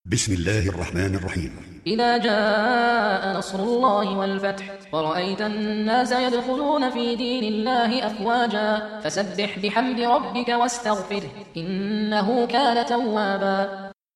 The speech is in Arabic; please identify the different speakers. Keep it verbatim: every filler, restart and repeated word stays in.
Speaker 1: بسم الله الرحمن الرحيم.
Speaker 2: إذا جاء نصر الله والفتح ورأيت الناس يدخلون في دين الله أفواجا فسبح بحمد ربك واستغفره إنه كان توابا.